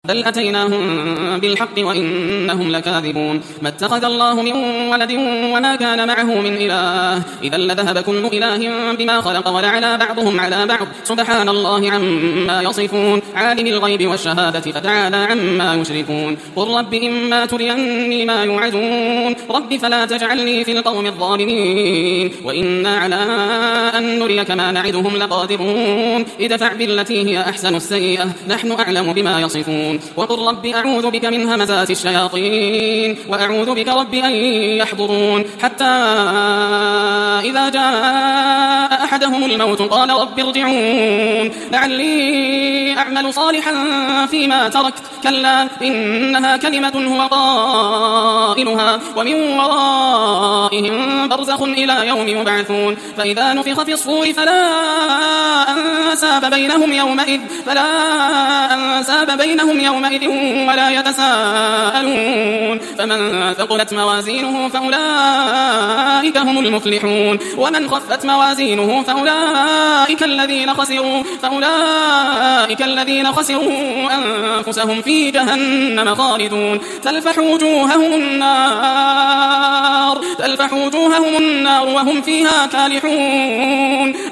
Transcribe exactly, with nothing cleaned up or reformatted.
بل أتيناهم بالحق وإنهم لكاذبون. ما اتخذ الله من ولد وما كان معه من إله، إذا لذهب كل إله بما خلق ولعلى بعضهم على بعض، سبحان الله عما يصفون. عالم الغيب والشهادة فتعالى عما يشركون. قل رب إما تريني ما يوعدون، رب فلا تجعلني في القوم الظالمين، وإنا على أن نريك ما نعدهم لقادرون. ادفع بالتي هي أحسن السيئة، نحن أعلم بما يصفون. وقل رب أعوذ بك من همزات الشياطين وأعوذ بك رب أن يحضرون. حتى إذا جاء أحدهم الموت قال رب ارجعون لعلي أعمل صالحا فيما تركت، كلا إنها كلمة هو قائلها ومن ورائهم برزخ إلى يوم يبعثون. فإذا نفخ في الصور فلا أنساب بينهم يومئذ فلا أنساب بينهم يومئذ ولا يتساءلون. فمن ثقلت موازينه فأولئك هم المفلحون، ومن خفت موازينه فأولئك الذين خسروا فأولئك الذين خسروا أنفسهم في جهنم خالدون. تلفح وجوههم النار تلفح وجوههم النار وهم فيها كالحون.